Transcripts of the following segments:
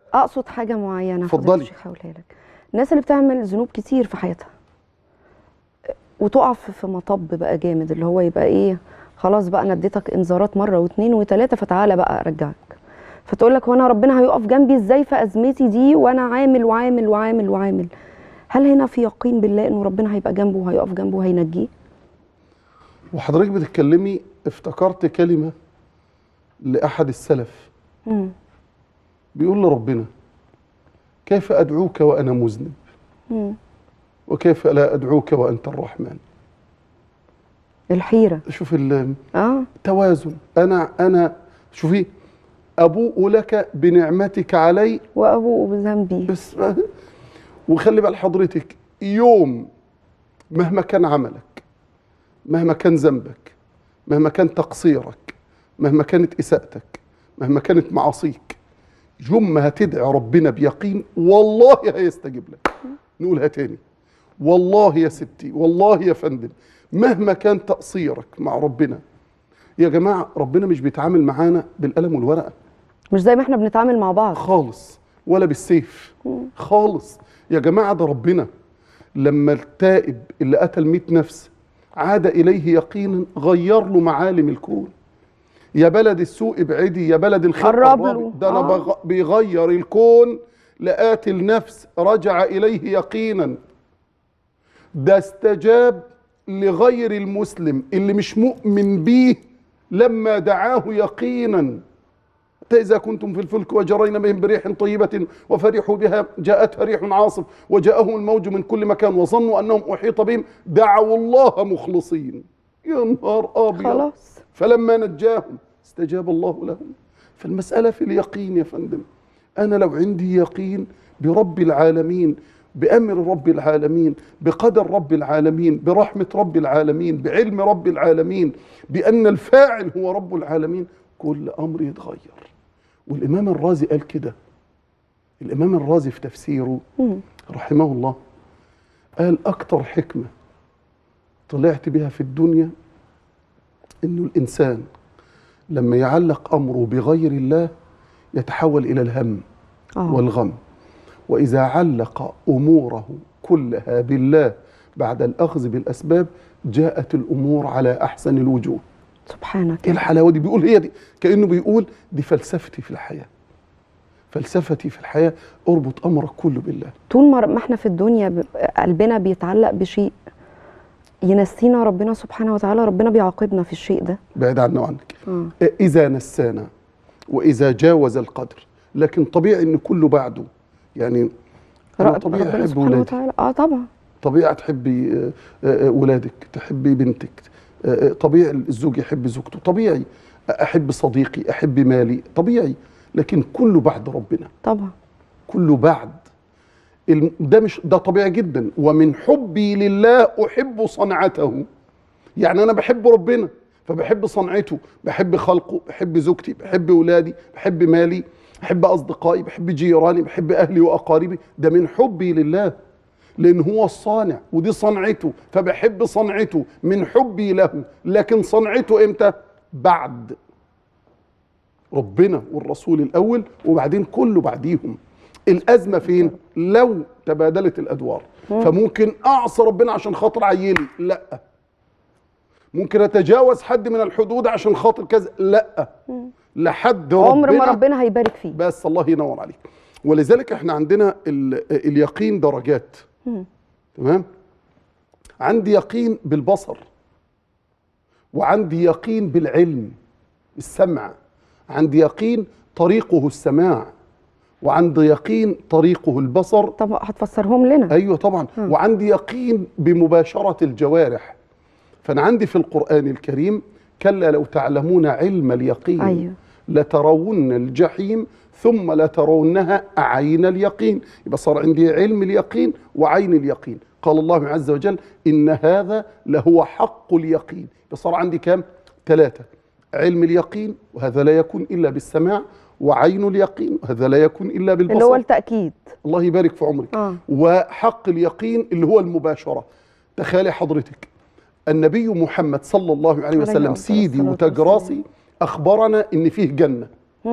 اقصد حاجه معينه. اتفضلي. الشيخ هقولها لك. الناس اللي بتعمل ذنوب كتير في حياتها وتقع في مطب بقى جامد، اللي هو يبقى ايه، خلاص بقى انا اديتك انذارات مره واثنين وثلاثه، فتعالى بقى ارجعك. فتقول لك وانا ربنا هيقف جنبي ازاي في ازمتي دي وانا عامل وعامل وعامل وعامل؟ هل هنا في يقين بالله انه ربنا هيبقى جنبه وهيقف جنبه وهينجيه؟ وحضرتك بتتكلمي افتكرت كلمه لاحد السلف بيقول لربنا: كيف ادعوك وانا مذنب؟ وكيف لا ادعوك وانت الرحمن؟ الحيره. شوف التوازن. انا شوفي، ابوء لك بنعمتك علي وابوء بذنبي. بس وخلي بال حضرتك، يوم مهما كان عملك، مهما كان ذنبك، مهما كان تقصيرك، مهما كانت اساءتك، مهما كانت معاصيك، يوم ما هتدعي ربنا بيقين والله هيستجيب لك. نقولها تاني: والله يا ستي، والله يا فندم، مهما كان تقصيرك مع ربنا. يا جماعة ربنا مش بيتعامل معانا بالقلم والورقة، مش زي ما احنا بنتعامل مع بعض خالص، ولا بالسيف خالص. يا جماعة ده ربنا لما التائب اللي قتل 100 نفس عاد إليه يقينا غير له معالم الكون. يا بلد السوء ابعدي، يا بلد الخير قربي. ده أنا بيغير الكون لقاتل نفس رجع إليه يقينا. ده استجاب لغير المسلم اللي مش مؤمن بيه لما دعاه يقينا. حتى إذا كنتم في الفلك وجرين بهم بريح طيبة وفرحوا بها جاءتها ريح عاصف وجاءهم الموج من كل مكان وظنوا أنهم أحيط بهم دعوا الله مخلصين. يا نهار أبيض. خلاص. فلما نجاهم استجاب الله لهم. فالمسألة في اليقين يا فندم. أنا لو عندي يقين برب العالمين، بأمر رب العالمين، بقدر رب العالمين، برحمة رب العالمين، بعلم رب العالمين، بأن الفاعل هو رب العالمين، كل أمر يتغير. والإمام الرازي قال كده. الإمام الرازي في تفسيره رحمه الله قال: أكتر حكمة طلعت بها في الدنيا إنه الإنسان لما يعلق أمره بغير الله يتحول إلى الهم والغم، وإذا علق أموره كلها بالله بعد الأخذ بالأسباب جاءت الأمور على أحسن الوجوه. سبحانك. إيه الحلاوة دي؟ بيقول هي دي، كأنه بيقول دي فلسفتي في الحياة. فلسفتي في الحياة أربط أمرك كله بالله. طول ما احنا في الدنيا قلبنا بيتعلق بشيء ينسينا ربنا سبحانه وتعالى، ربنا بيعاقبنا في الشيء ده. بعيد عنه وعنك. إذا نسانا وإذا جاوز القدر. لكن طبيعي إن كله بعده. يعني أنا طبيعي أحب ولادي. طبعا. طبيعي تحبي ولادك، تحبي بنتك، طبيعي الزوج يحب زوجته، طبيعي أحب صديقي، أحب مالي، طبيعي. لكن كله بعد ربنا. طبعا. كله بعد. ده مش ده طبيعي جدا. ومن حبي لله أحب صنعته. يعني أنا بحب ربنا فبحب صنعته، بحب خلقه، بحب زوجتي، بحب ولادي، بحب مالي، بحب أصدقائي، بحب جيراني، بحب أهلي وأقاربي. ده من حبي لله، لأن هو الصانع ودي صنعته، فبحب صنعته من حبي له. لكن صنعته إمتى؟ بعد ربنا والرسول الأول، وبعدين كله بعديهم. الأزمة فين؟ لو تبادلت الأدوار. فممكن أعصى ربنا عشان خاطر عيلي، لأ. ممكن أتجاوز حد من الحدود عشان خاطر كذا، لأ. لحد ربنا عمر ما ربنا هيبارك فيه. بس الله ينور عليك. ولذلك احنا عندنا اليقين درجات. تمام؟ عندي يقين بالبصر، وعندي يقين بالعلم السمع، عندي يقين طريقه السماع، وعندي يقين طريقه البصر. طب هتفسرهم لنا؟ ايوه طبعا. وعندي يقين بمباشرة الجوارح. فانا عندي في القرآن الكريم: كلا لو تعلمون علم اليقين. أيوه. لترون الجحيم ثم لترونها عين اليقين. يبقى صار عندي علم اليقين وعين اليقين. قال الله عز وجل: إن هذا لهو حق اليقين. يبقى صار عندي كام؟ 3: علم اليقين، وهذا لا يكون إلا بالسماع، وعين اليقين، وهذا لا يكون إلا بالبصر، اللي هو التأكيد. الله يبارك في عمرك. وحق اليقين اللي هو المباشرة. تخيلي حضرتك النبي محمد صلى الله عليه وسلم سيدي وتاج راسي أخبرنا إن فيه جنة.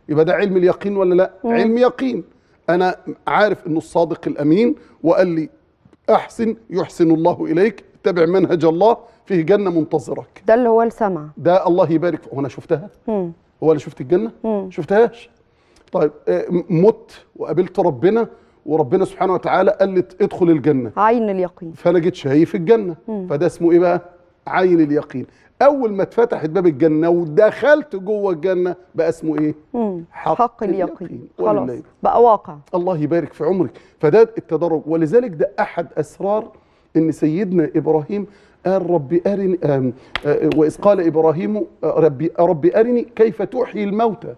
يبقى ده علم اليقين ولا لا؟ علم يقين. انا عارف انه الصادق الامين وقال لي احسن يحسن الله اليك، اتبع منهج الله، فيه جنه منتظرك. ده اللي هو السمع. ده الله يبارك فيه. وانا شفتها؟ هو انا شفت الجنه؟ شفتهاش. طيب مت وقابلت ربنا، وربنا سبحانه وتعالى قال لي ادخل الجنه، عين اليقين. فانا جيت شايف الجنه، فده اسمه ايه بقى؟ عين اليقين. اول ما اتفتحت باب الجنه ودخلت جوه الجنه بقى اسمه ايه؟ حق اليقين. خلاص بقى واقع. الله يبارك في عمرك. فده التدرج، ولذلك ده احد اسرار ان سيدنا ابراهيم قال ربي ارني واذ قال ابراهيم ربي ارني كيف تحيي الموتى.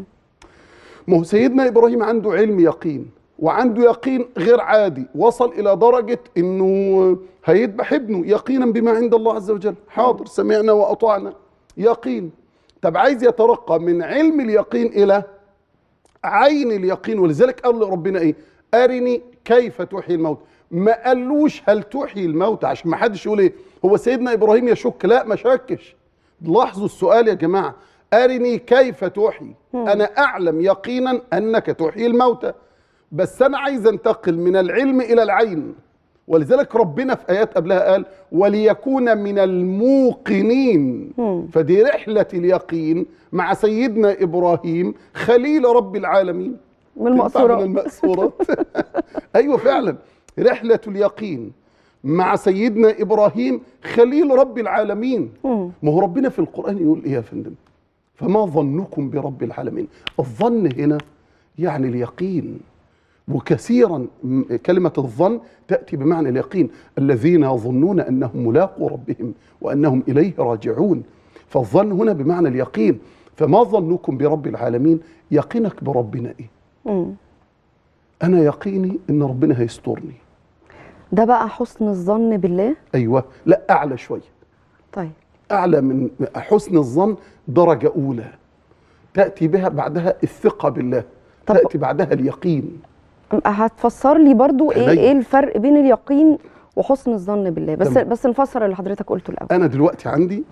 ما هو سيدنا ابراهيم عنده علم يقين، وعنده يقين غير عادي، وصل الى درجه انه هيذبح ابنه يقينا بما عند الله عز وجل. حاضر، سمعنا واطعنا، يقين. طب عايز يترقى من علم اليقين الى عين اليقين، ولذلك قال لربنا ايه؟ ارني كيف تحيي الموت. ما قالوش هل تحيي الموت عشان ما حدش يقول ايه هو سيدنا ابراهيم يشك. لا، ما شكش. لاحظوا السؤال يا جماعه، ارني كيف تحيي. انا اعلم يقينا انك تحيي الموتى، بس انا عايز انتقل من العلم الى العين. ولذلك ربنا في ايات قبلها قال وليكون من الموقنين. فدي رحله اليقين مع سيدنا ابراهيم خليل رب العالمين. من المأثورات. من المأثورات. ايوه فعلا، رحله اليقين مع سيدنا ابراهيم خليل رب العالمين. ما هو ربنا في القران يقول ايه يا فندم؟ فما ظنكم برب العالمين. الظن هنا يعني اليقين، وكثيرا كلمة الظن تأتي بمعنى اليقين. الذين يظنون أنهم ملاقوا ربهم وأنهم إليه راجعون. فالظن هنا بمعنى اليقين. فما ظنكم برب العالمين؟ يقينك بربنا إيه؟ أنا يقيني إن ربنا هيسترني. ده بقى حسن الظن بالله؟ أيوة. لا، أعلى شوية. طيب أعلى من حسن الظن، درجة أولى تأتي بها بعدها الثقة بالله، تأتي بعدها اليقين. هتفسر لي برضو ايه الفرق بين اليقين وحسن الظن بالله؟ بس نفسر اللي حضرتك قلته الاول. انا دلوقتي عندي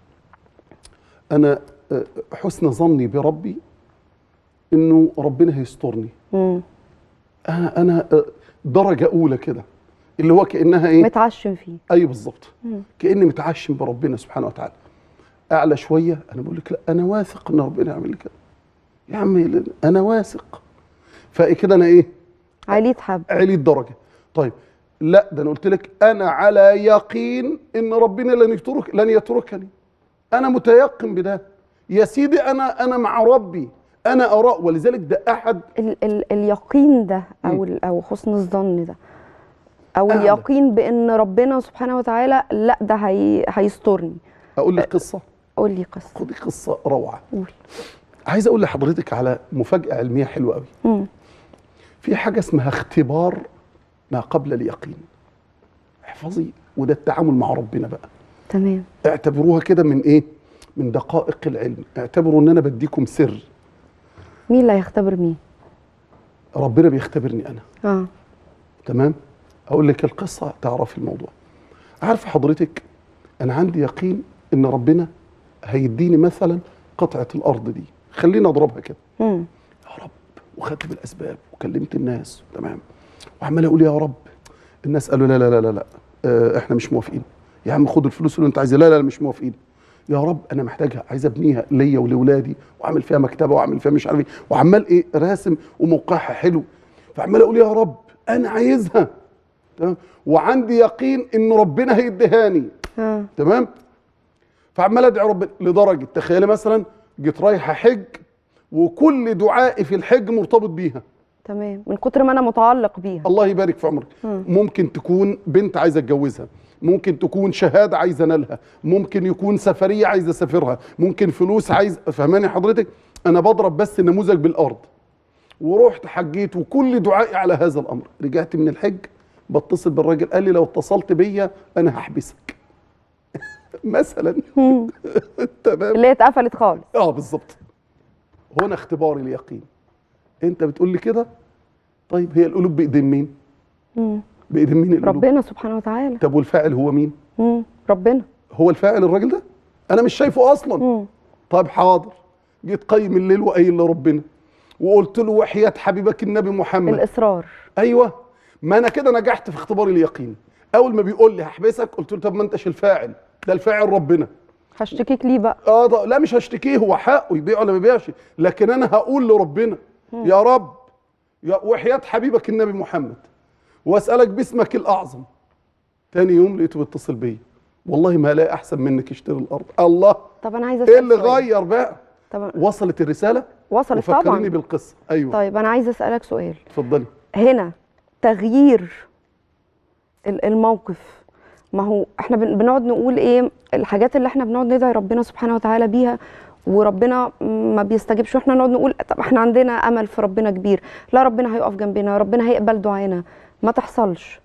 حسن ظني بربي انه ربنا هيسترني. انا درجه اولى كده، اللي هو كانها ايه؟ متعشم فيه. ايوه بالظبط، كاني متعشم بربنا سبحانه وتعالى. اعلى شويه انا بقول لك لا، انا واثق ان ربنا يعمل لي كده يا عمي، انا واثق. فكده انا ايه؟ عليت حب، عليت درجه. طيب لا، ده انا قلت لك انا على يقين ان ربنا لن يتركني. انا متيقن بده يا سيدي. انا مع ربي، انا ارى. ولذلك ده احد اليقين ده او حسن الظن ده او اليقين بان ربنا سبحانه وتعالى لا ده هيسترني. اقول لك قصه؟ قول لي قصه. خدي قصه روعه. قول. عايز اقول لحضرتك على مفاجاه علميه حلوه قوي. في حاجه اسمها اختبار ما قبل اليقين. احفظي، وده التعامل مع ربنا بقى. تمام. اعتبروها كده من ايه؟ من دقائق العلم. اعتبروا ان انا بديكم سر. مين اللي هيختبر مين؟ ربنا بيختبرني انا. تمام. اقول لك القصه تعرفي الموضوع. عارفه حضرتك، انا عندي يقين ان ربنا هيديني مثلا قطعه الارض دي، خلينا اضربها كده. يا رب، وخدت بالاسباب وكلمت الناس، تمام، وعمال اقول يا رب. الناس قالوا لا لا لا لا, لا. احنا مش موافقين. يا عم خد الفلوس اللي انت عايزها. لا لا مش موافقين. يا رب انا محتاجها، عايز ابنيها ليا ولاولادي، واعمل فيها مكتبه، واعمل فيها مش عارف ايه، وعمال ايه راسم وموقعها حلو. فعمال اقول يا رب انا عايزها، تمام، وعندي يقين ان ربنا هيديهاني. تمام. فعمال ادعي ربنا لدرجه، تخيلي مثلا جيت رايحه حج وكل دعائي في الحج مرتبط بيها. تمام، من كتر ما انا متعلق بيها. الله يبارك في عمرك. ممكن تكون بنت عايزه اتجوزها، ممكن تكون شهاده عايزه انالها، ممكن يكون سفريه عايزه اسافرها، ممكن فلوس عايز. فهماني حضرتك؟ انا بضرب بس النموذج بالارض. ورحت حجيت وكل دعائي على هذا الامر. رجعت من الحج بتصل بالراجل، قال لي لو اتصلت بيا انا هحبسك. مثلا. تمام، اللي هي اتقفلت خالص. بالظبط. هنا اختبار اليقين. انت بتقول لي كده، طيب هي القلوب بايدين مين؟ بايدين مين القلوب؟ ربنا سبحانه وتعالى. طب والفاعل هو مين؟ ربنا. هو الفاعل الراجل ده؟ انا مش شايفه اصلا. طيب حاضر، جيت قايم الليل وقايل لربنا وقلت له وحياة حبيبك النبي محمد. الاصرار. ايوه، ما انا كده نجحت في اختبار اليقين. اول ما بيقول لي هحبسك قلت له طب ما انتش الفاعل، ده الفاعل ربنا. هشتكيك ليه بقى؟ لا مش هشتكيه، هو حقه يبيع ولا ما يبيعش، لكن انا هقول لربنا يا رب وحياة حبيبك النبي محمد واسالك باسمك الاعظم. تاني يوم لقيته بيتصل بيا، والله ما هلاقي احسن منك اشتري الارض. الله، طب انا عايزه ايه اسال اللي سؤال. غير بقى؟ طب وصلت الرساله؟ وصلت وفكرني طبعا بالقصه. ايوه. طيب انا عايزه اسالك سؤال. اتفضلي. هنا تغيير الموقف، ما هو احنا بنقعد نقول ايه الحاجات اللي احنا بنقعد ندعي ربنا سبحانه وتعالى بيها وربنا ما بيستجيبش، واحنا نقعد نقول طب احنا عندنا امل في ربنا كبير، لا ربنا هيقف جنبنا، ربنا هيقبل دعانا، ما تحصلش.